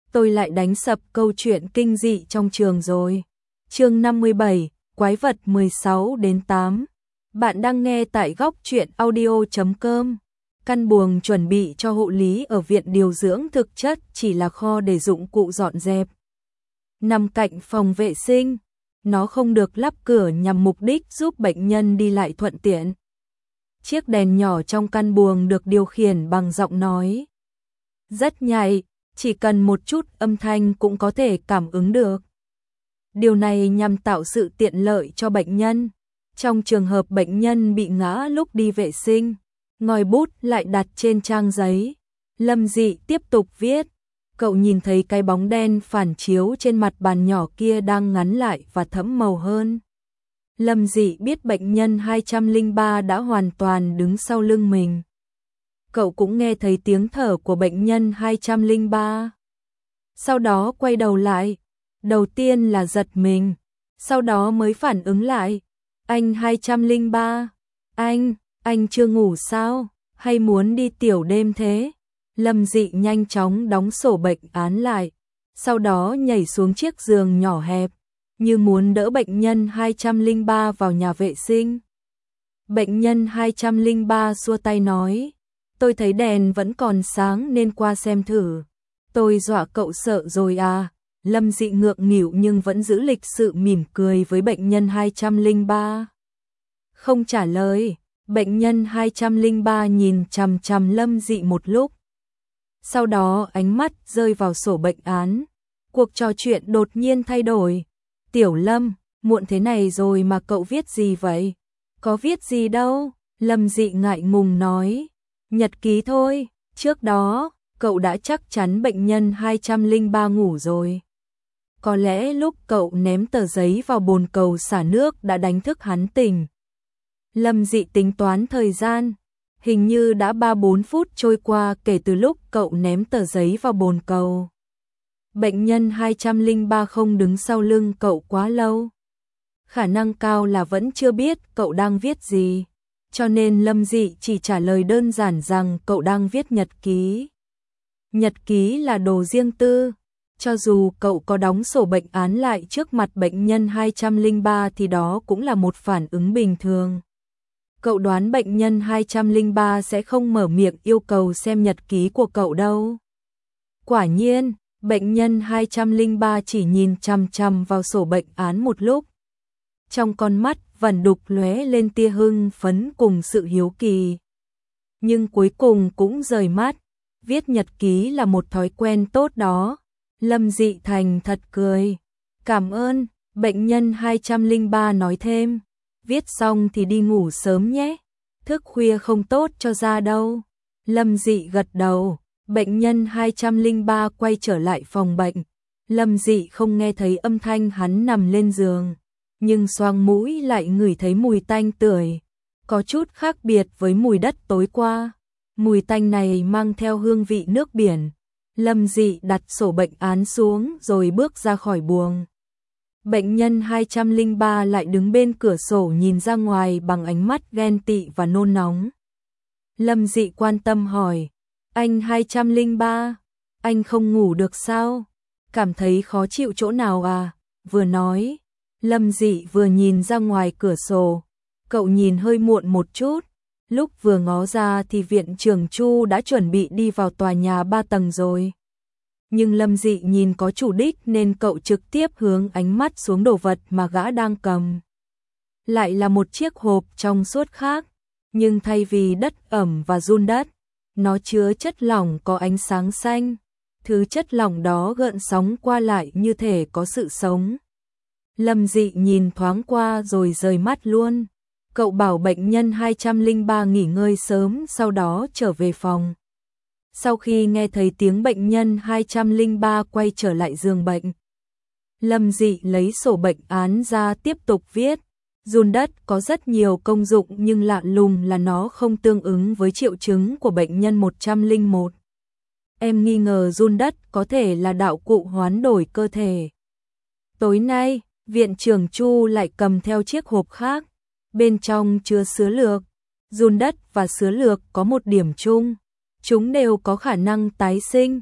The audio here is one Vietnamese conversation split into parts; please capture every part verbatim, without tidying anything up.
tôi lại đánh sập câu chuyện kinh dị trong trường rồi. Chương năm mươi bảy, Quái vật mười sáu đến tám. Bạn đang nghe tại góc truyện audio chấm com. Căn buồng chuẩn bị cho hộ lý ở viện điều dưỡng thực chất chỉ là kho để dụng cụ dọn dẹp. Nằm cạnh phòng vệ sinh, nó không được lắp cửa nhằm mục đích giúp bệnh nhân đi lại thuận tiện. Chiếc đèn nhỏ trong căn buồng được điều khiển bằng giọng nói rất nhạy, chỉ cần một chút âm thanh cũng có thể cảm ứng được. Điều này nhằm tạo sự tiện lợi cho bệnh nhân. Trong trường hợp bệnh nhân bị ngã lúc đi vệ sinh, ngòi bút lại đặt trên trang giấy. Lâm Dị tiếp tục viết. Cậu nhìn thấy cái bóng đen phản chiếu trên mặt bàn nhỏ kia đang ngắn lại và thẫm màu hơn. Lâm Dị biết bệnh nhân hai trăm lẻ ba đã hoàn toàn đứng sau lưng mình. Cậu cũng nghe thấy tiếng thở của bệnh nhân hai trăm lẻ ba. Sau đó quay đầu lại. Đầu tiên là giật mình, sau đó mới phản ứng lại. Anh hai trăm lẻ ba, anh, anh chưa ngủ sao, hay muốn đi tiểu đêm thế? Lâm Dị nhanh chóng đóng sổ bệnh án lại, sau đó nhảy xuống chiếc giường nhỏ hẹp, như muốn đỡ bệnh nhân hai trăm lẻ ba vào nhà vệ sinh. Bệnh nhân hai trăm lẻ ba xua tay nói, tôi thấy đèn vẫn còn sáng nên qua xem thử. Tôi dọa cậu sợ rồi à? Lâm Dị ngượng nghịu nhưng vẫn giữ lịch sự mỉm cười với bệnh nhân hai trăm lẻ ba. Không trả lời, bệnh nhân hai trăm lẻ ba nhìn chằm chằm Lâm Dị một lúc. Sau đó ánh mắt rơi vào sổ bệnh án. Cuộc trò chuyện đột nhiên thay đổi. Tiểu Lâm, muộn thế này rồi mà cậu viết gì vậy? Có viết gì đâu, Lâm Dị ngại ngùng nói. Nhật ký thôi, trước đó, cậu đã chắc chắn bệnh nhân hai trăm lẻ ba ngủ rồi. Có lẽ lúc cậu ném tờ giấy vào bồn cầu xả nước đã đánh thức hắn tỉnh. Lâm Dị tính toán thời gian, hình như đã ba bốn phút trôi qua kể từ lúc cậu ném tờ giấy vào bồn cầu. Bệnh nhân hai trăm lẻ ba không đứng sau lưng cậu quá lâu. Khả năng cao là vẫn chưa biết cậu đang viết gì, cho nên Lâm Dị chỉ trả lời đơn giản rằng cậu đang viết nhật ký. Nhật ký là đồ riêng tư. Cho dù cậu có đóng sổ bệnh án lại trước mặt bệnh nhân hai trăm lẻ ba thì đó cũng là một phản ứng bình thường. Cậu đoán bệnh nhân hai trăm lẻ ba sẽ không mở miệng yêu cầu xem nhật ký của cậu đâu. Quả nhiên, bệnh nhân hai trăm lẻ ba chỉ nhìn chằm chằm vào sổ bệnh án một lúc. Trong con mắt vẫn đục lóe lên tia hưng phấn cùng sự hiếu kỳ. Nhưng cuối cùng cũng rời mắt, viết nhật ký là một thói quen tốt đó. Lâm Dị thành thật cười. Cảm ơn, bệnh nhân hai trăm lẻ ba nói thêm. Viết xong thì đi ngủ sớm nhé. Thức khuya không tốt cho da đâu. Lâm Dị gật đầu. Bệnh nhân hai trăm lẻ ba quay trở lại phòng bệnh. Lâm Dị không nghe thấy âm thanh hắn nằm lên giường, nhưng xoang mũi lại ngửi thấy mùi tanh tưởi, có chút khác biệt với mùi đất tối qua. Mùi tanh này mang theo hương vị nước biển. Lâm Dị đặt sổ bệnh án xuống rồi bước ra khỏi buồng. Bệnh nhân hai trăm lẻ ba lại đứng bên cửa sổ nhìn ra ngoài bằng ánh mắt ghen tị và nôn nóng. Lâm Dị quan tâm hỏi, anh hai trăm lẻ ba, anh không ngủ được sao? Cảm thấy khó chịu chỗ nào à? Vừa nói, Lâm Dị vừa nhìn ra ngoài cửa sổ. Cậu nhìn hơi muộn một chút. Lúc vừa ngó ra thì viện trưởng Chu đã chuẩn bị đi vào tòa nhà ba tầng rồi. Nhưng Lâm Dị nhìn có chủ đích nên cậu trực tiếp hướng ánh mắt xuống đồ vật mà gã đang cầm. Lại là một chiếc hộp trong suốt khác, nhưng thay vì đất ẩm và giun đất, nó chứa chất lỏng có ánh sáng xanh. Thứ chất lỏng đó gợn sóng qua lại như thể có sự sống. Lâm Dị nhìn thoáng qua rồi rời mắt luôn. Cậu bảo bệnh nhân hai trăm lẻ ba nghỉ ngơi sớm sau đó trở về phòng. Sau khi nghe thấy tiếng bệnh nhân hai trăm lẻ ba quay trở lại giường bệnh, Lâm Dị lấy sổ bệnh án ra tiếp tục viết. Giun đất có rất nhiều công dụng nhưng lạ lùng là nó không tương ứng với triệu chứng của bệnh nhân một trăm lẻ một. Em nghi ngờ giun đất có thể là đạo cụ hoán đổi cơ thể. Tối nay, viện trưởng Chu lại cầm theo chiếc hộp khác. Bên trong chứa sứa lược. Giun đất và sứa lược có một điểm chung. Chúng đều có khả năng tái sinh.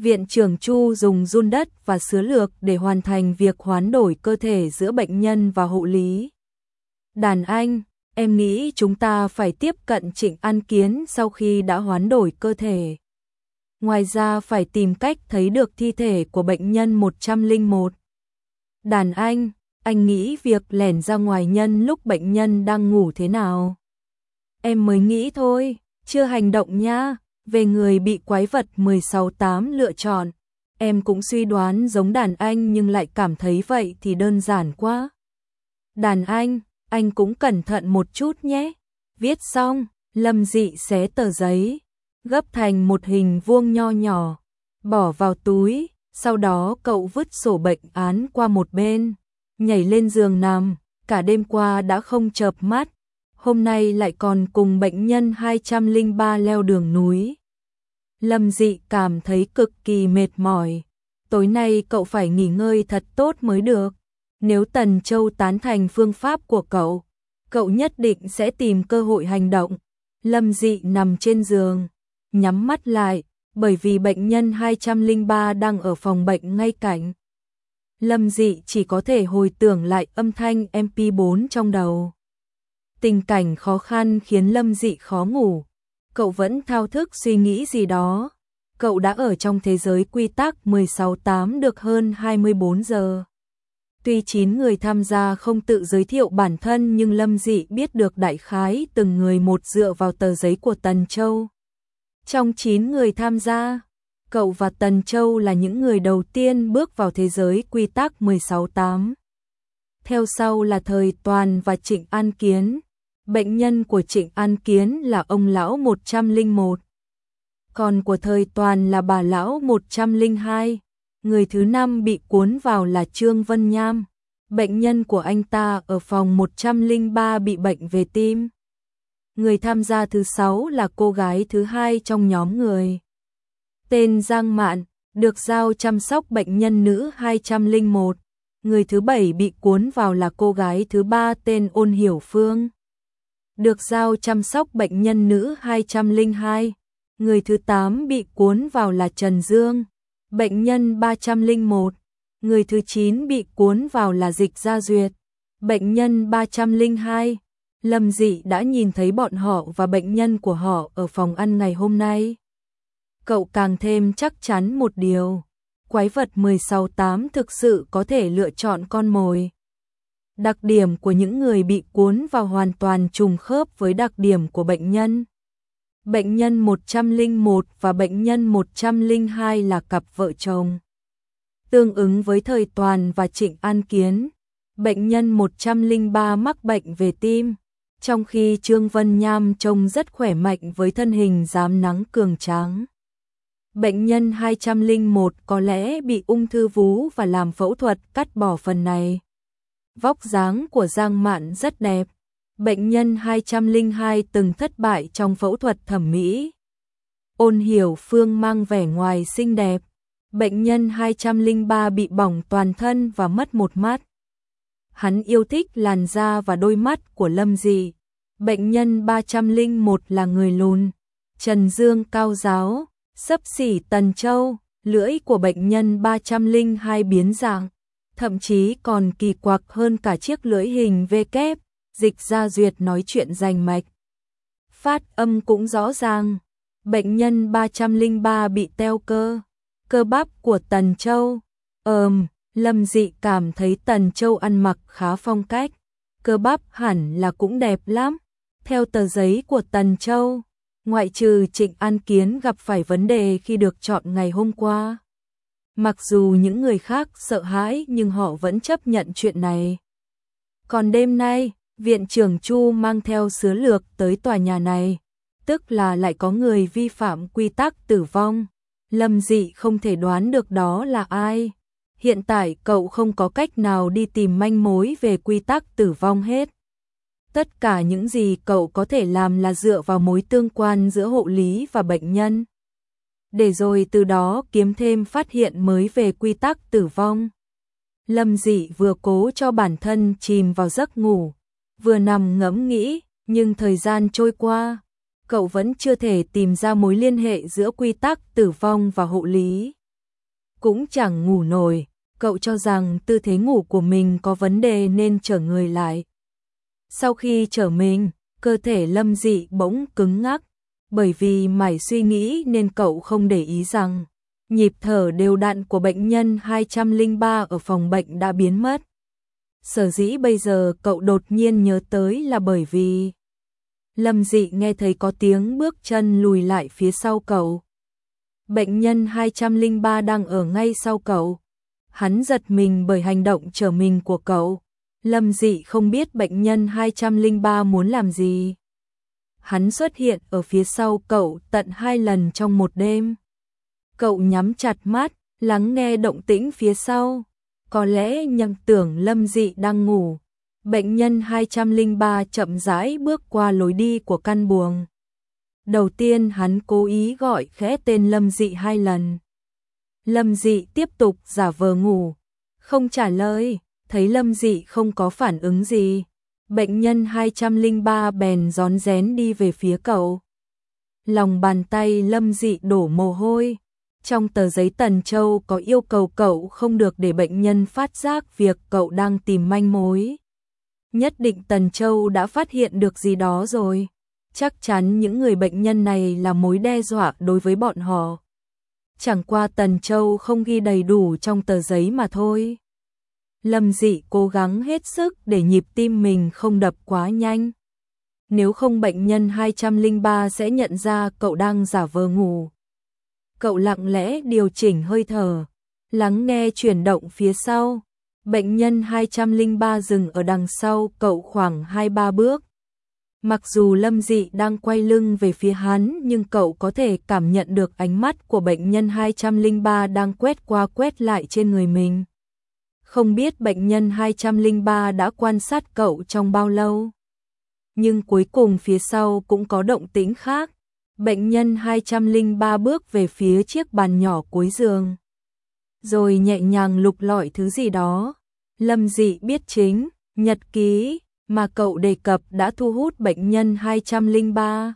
Viện trưởng Chu dùng run đất và sứ lược để hoàn thành việc hoán đổi cơ thể giữa bệnh nhân và hộ lý. Đàn anh, em nghĩ chúng ta phải tiếp cận Trịnh An Kiến sau khi đã hoán đổi cơ thể. Ngoài ra phải tìm cách thấy được thi thể của bệnh nhân một trăm lẻ một. Đàn anh, anh nghĩ việc lẻn ra ngoài nhân lúc bệnh nhân đang ngủ thế nào? Em mới nghĩ thôi, chưa hành động nha. Về người bị quái vật mười sáu tám lựa chọn, em cũng suy đoán giống đàn anh nhưng lại cảm thấy vậy thì đơn giản quá. Đàn anh, anh cũng cẩn thận một chút nhé. Viết xong, Lâm Dị xé tờ giấy, gấp thành một hình vuông nho nhỏ, bỏ vào túi, sau đó cậu vứt sổ bệnh án qua một bên, nhảy lên giường nằm, cả đêm qua đã không chợp mắt, hôm nay lại còn cùng bệnh nhân hai trăm lẻ ba leo đường núi. Lâm Dị cảm thấy cực kỳ mệt mỏi, tối nay cậu phải nghỉ ngơi thật tốt mới được. Nếu Tần Châu tán thành phương pháp của cậu, cậu nhất định sẽ tìm cơ hội hành động. Lâm Dị nằm trên giường, nhắm mắt lại, bởi vì bệnh nhân hai trăm lẻ ba đang ở phòng bệnh ngay cạnh. Lâm Dị chỉ có thể hồi tưởng lại âm thanh em pê bốn trong đầu. Tình cảnh khó khăn khiến Lâm Dị khó ngủ. Cậu vẫn thao thức suy nghĩ gì đó. Cậu đã ở trong thế giới quy tắc mười sáu tám được hơn hai mươi bốn giờ. Tuy chín người tham gia không tự giới thiệu bản thân nhưng Lâm Dị biết được đại khái từng người một dựa vào tờ giấy của Tần Châu. Trong chín người tham gia, cậu và Tần Châu là những người đầu tiên bước vào thế giới quy tắc mười sáu tám. Theo sau là Thời Toàn và Trịnh An Kiến. Bệnh nhân của Trịnh An Kiến là ông lão một trăm lẻ một. Còn của Thời Toàn là bà lão một trăm lẻ hai. Người thứ năm bị cuốn vào là Trương Vân Nham. Bệnh nhân của anh ta ở phòng một trăm lẻ ba bị bệnh về tim. Người tham gia thứ sáu là cô gái thứ hai trong nhóm người. Tên Giang Mạn, được giao chăm sóc bệnh nhân nữ hai trăm lẻ một. Người thứ bảy bị cuốn vào là cô gái thứ ba tên Ôn Hiểu Phương. Được giao chăm sóc bệnh nhân nữ hai trăm lẻ hai. Người thứ tám bị cuốn vào là Trần Dương, bệnh nhân ba trăm lẻ một. Người thứ chín bị cuốn vào là Dịch Gia Duyệt, bệnh nhân ba trăm lẻ hai. Lâm Dị đã nhìn thấy bọn họ và bệnh nhân của họ ở phòng ăn ngày hôm nay. Cậu càng thêm chắc chắn một điều, quái vật mười sáu tám thực sự có thể lựa chọn con mồi. Đặc điểm của những người bị cuốn vào hoàn toàn trùng khớp với đặc điểm của bệnh nhân. Bệnh nhân một trăm lẻ một và bệnh nhân một trăm lẻ hai là cặp vợ chồng. Tương ứng với Thời Toàn và Trịnh An Kiến, bệnh nhân một trăm lẻ ba mắc bệnh về tim, trong khi Trương Vân Nham trông rất khỏe mạnh với thân hình rám nắng cường tráng. Bệnh nhân hai trăm lẻ một có lẽ bị ung thư vú và làm phẫu thuật cắt bỏ phần này. Vóc dáng của Giang Mạn rất đẹp. Bệnh nhân hai trăm lẻ hai từng thất bại trong phẫu thuật thẩm mỹ. Ôn Hiểu Phương mang vẻ ngoài xinh đẹp. Bệnh nhân hai trăm lẻ ba bị bỏng toàn thân và mất một mắt. Hắn yêu thích làn da và đôi mắt của Lâm Dị. Bệnh nhân ba trăm lẻ một là người lùn. Trần Dương cao ráo, xấp xỉ Tần Châu. Lưỡi của bệnh nhân ba trăm lẻ hai biến dạng, thậm chí còn kỳ quặc hơn cả chiếc lưỡi hình V kép. Dịch Gia Duyệt nói chuyện rành mạch, phát âm cũng rõ ràng. Bệnh nhân ba trăm lẻ ba bị teo cơ, cơ bắp của Tần Châu. Ờm, Lâm Dị cảm thấy Tần Châu ăn mặc khá phong cách, cơ bắp hẳn là cũng đẹp lắm. Theo tờ giấy của Tần Châu, ngoại trừ Trịnh An Kiến gặp phải vấn đề khi được chọn ngày hôm qua. Mặc dù những người khác sợ hãi nhưng họ vẫn chấp nhận chuyện này. Còn đêm nay, Viện trưởng Chu mang theo sứ lược tới tòa nhà này, tức là lại có người vi phạm quy tắc tử vong. Lâm Dị không thể đoán được đó là ai. Hiện tại cậu không có cách nào đi tìm manh mối về quy tắc tử vong hết. Tất cả những gì cậu có thể làm là dựa vào mối tương quan giữa hộ lý và bệnh nhân, để rồi từ đó kiếm thêm phát hiện mới về quy tắc tử vong. Lâm Dị vừa cố cho bản thân chìm vào giấc ngủ, vừa nằm ngẫm nghĩ, nhưng thời gian trôi qua, cậu vẫn chưa thể tìm ra mối liên hệ giữa quy tắc tử vong và hộ lý. cũng chẳng ngủ nổi, cậu cho rằng tư thế ngủ của mình có vấn đề nên trở người lại. Sau khi trở mình, cơ thể Lâm Dị bỗng cứng ngắc, bởi vì mải suy nghĩ nên cậu không để ý rằng nhịp thở đều đặn của bệnh nhân hai trăm lẻ ba ở phòng bệnh đã biến mất. Sở dĩ bây giờ cậu đột nhiên nhớ tới là bởi vì Lâm Dị nghe thấy có tiếng bước chân lùi lại phía sau cậu. Bệnh nhân hai trăm lẻ ba đang ở ngay sau cậu. Hắn giật mình bởi hành động trở mình của cậu. Lâm Dị không biết bệnh nhân hai trăm lẻ ba muốn làm gì. Hắn xuất hiện ở phía sau cậu tận hai lần trong một đêm. Cậu nhắm chặt mắt, lắng nghe động tĩnh phía sau. Có lẽ nhầm tưởng Lâm Dị đang ngủ. Bệnh nhân hai trăm lẻ ba chậm rãi bước qua lối đi của căn buồng. Đầu tiên hắn cố ý gọi khẽ tên Lâm Dị hai lần. Lâm Dị tiếp tục giả vờ ngủ, không trả lời, thấy Lâm Dị không có phản ứng gì. Bệnh nhân hai trăm lẻ ba bèn rón rén đi về phía cậu. Lòng bàn tay Lâm Dị đổ mồ hôi. Trong tờ giấy Tần Châu có yêu cầu cậu không được để bệnh nhân phát giác việc cậu đang tìm manh mối. Nhất định Tần Châu đã phát hiện được gì đó rồi. Chắc chắn những người bệnh nhân này là mối đe dọa đối với bọn họ. Chẳng qua Tần Châu không ghi đầy đủ trong tờ giấy mà thôi. Lâm Dị cố gắng hết sức để nhịp tim mình không đập quá nhanh. Nếu không bệnh nhân hai trăm lẻ ba sẽ nhận ra cậu đang giả vờ ngủ. Cậu lặng lẽ điều chỉnh hơi thở, lắng nghe chuyển động phía sau. Bệnh nhân hai trăm lẻ ba dừng ở đằng sau cậu khoảng hai ba bước. Mặc dù Lâm Dị đang quay lưng về phía hắn nhưng cậu có thể cảm nhận được ánh mắt của bệnh nhân hai trăm lẻ ba đang quét qua quét lại trên người mình. Không biết bệnh nhân hai trăm lẻ ba đã quan sát cậu trong bao lâu. Nhưng cuối cùng phía sau cũng có động tĩnh khác. Bệnh nhân hai trăm lẻ ba bước về phía chiếc bàn nhỏ cuối giường. Rồi nhẹ nhàng lục lọi thứ gì đó. Lâm Dị biết chính, nhật ký mà cậu đề cập đã thu hút bệnh nhân hai trăm lẻ ba.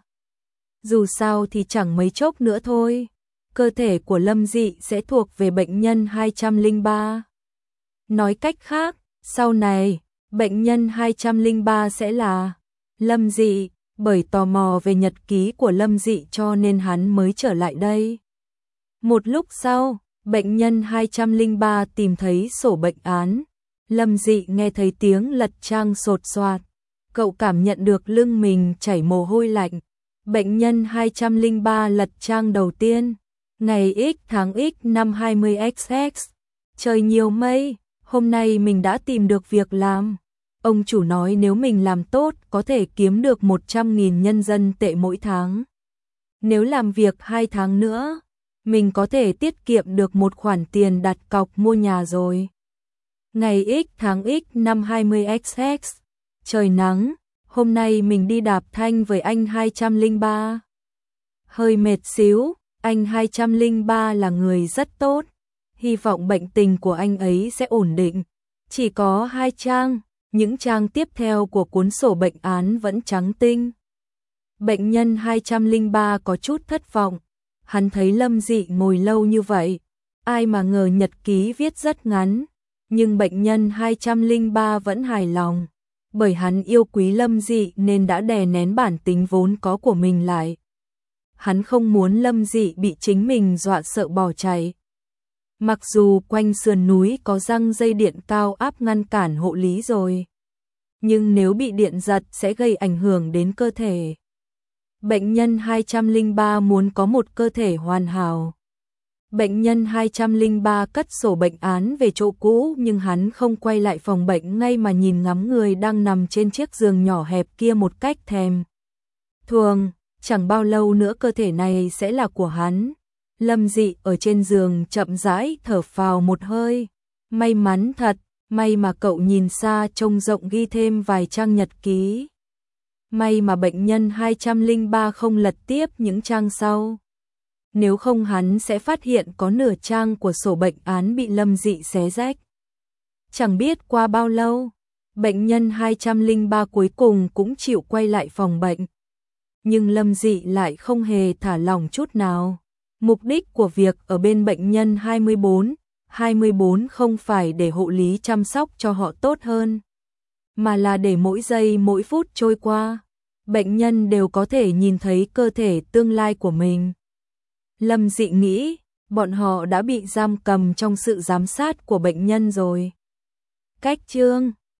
Dù sao thì chẳng mấy chốc nữa thôi, cơ thể của Lâm Dị sẽ thuộc về bệnh nhân hai trăm lẻ ba. Nói cách khác, sau này, bệnh nhân hai trăm lẻ ba sẽ là Lâm Dị, bởi tò mò về nhật ký của Lâm Dị cho nên hắn mới trở lại đây. Một lúc sau, bệnh nhân hai trăm lẻ ba tìm thấy sổ bệnh án. Lâm Dị nghe thấy tiếng lật trang sột soạt. Cậu cảm nhận được lưng mình chảy mồ hôi lạnh. Bệnh nhân hai trăm lẻ ba lật trang đầu tiên. Ngày X tháng X năm hai mươi X X. Trời nhiều mây, hôm nay mình đã tìm được việc làm. Ông chủ nói nếu mình làm tốt có thể kiếm được một trăm nghìn nhân dân tệ mỗi tháng. Nếu làm việc hai tháng nữa, mình có thể tiết kiệm được một khoản tiền đặt cọc mua nhà rồi. Ngày X tháng X năm hai mươi X X. Trời nắng, hôm nay mình đi đạp thanh với anh hai trăm lẻ ba. Hơi mệt xíu, anh hai trăm lẻ ba là người rất tốt. Hy vọng bệnh tình của anh ấy sẽ ổn định. Chỉ có hai trang, những trang tiếp theo của cuốn sổ bệnh án vẫn trắng tinh. Bệnh nhân hai trăm lẻ ba có chút thất vọng. Hắn thấy Lâm Dị ngồi lâu như vậy. Ai mà ngờ nhật ký viết rất ngắn. Nhưng bệnh nhân hai trăm lẻ ba vẫn hài lòng. Bởi hắn yêu quý Lâm Dị nên đã đè nén bản tính vốn có của mình lại. Hắn không muốn Lâm Dị bị chính mình dọa sợ bỏ chạy. Mặc dù quanh sườn núi có răng dây điện cao áp ngăn cản hộ lý rồi. Nhưng nếu bị điện giật sẽ gây ảnh hưởng đến cơ thể. Bệnh nhân hai trăm lẻ ba muốn có một cơ thể hoàn hảo. Bệnh nhân hai trăm lẻ ba cất sổ bệnh án về chỗ cũ nhưng hắn không quay lại phòng bệnh ngay mà nhìn ngắm người đang nằm trên chiếc giường nhỏ hẹp kia một cách thèm thuồng. Chẳng bao lâu nữa cơ thể này sẽ là của hắn. Lâm Dị ở trên giường chậm rãi thở phào một hơi. May mắn thật, may mà cậu nhìn xa trông rộng ghi thêm vài trang nhật ký. May mà bệnh nhân hai trăm lẻ ba không lật tiếp những trang sau. Nếu không hắn sẽ phát hiện có nửa trang của sổ bệnh án bị Lâm Dị xé rách. Chẳng biết qua bao lâu, bệnh nhân hai trăm lẻ ba cuối cùng cũng chịu quay lại phòng bệnh. Nhưng Lâm Dị lại không hề thả lỏng chút nào. Mục đích của việc ở bên bệnh nhân hai mươi bốn, hai mươi bốn không phải để hộ lý chăm sóc cho họ tốt hơn, mà là để mỗi giây mỗi phút trôi qua, bệnh nhân đều có thể nhìn thấy cơ thể tương lai của mình. Lâm Dị nghĩ, bọn họ đã bị giam cầm trong sự giám sát của bệnh nhân rồi. Cách chương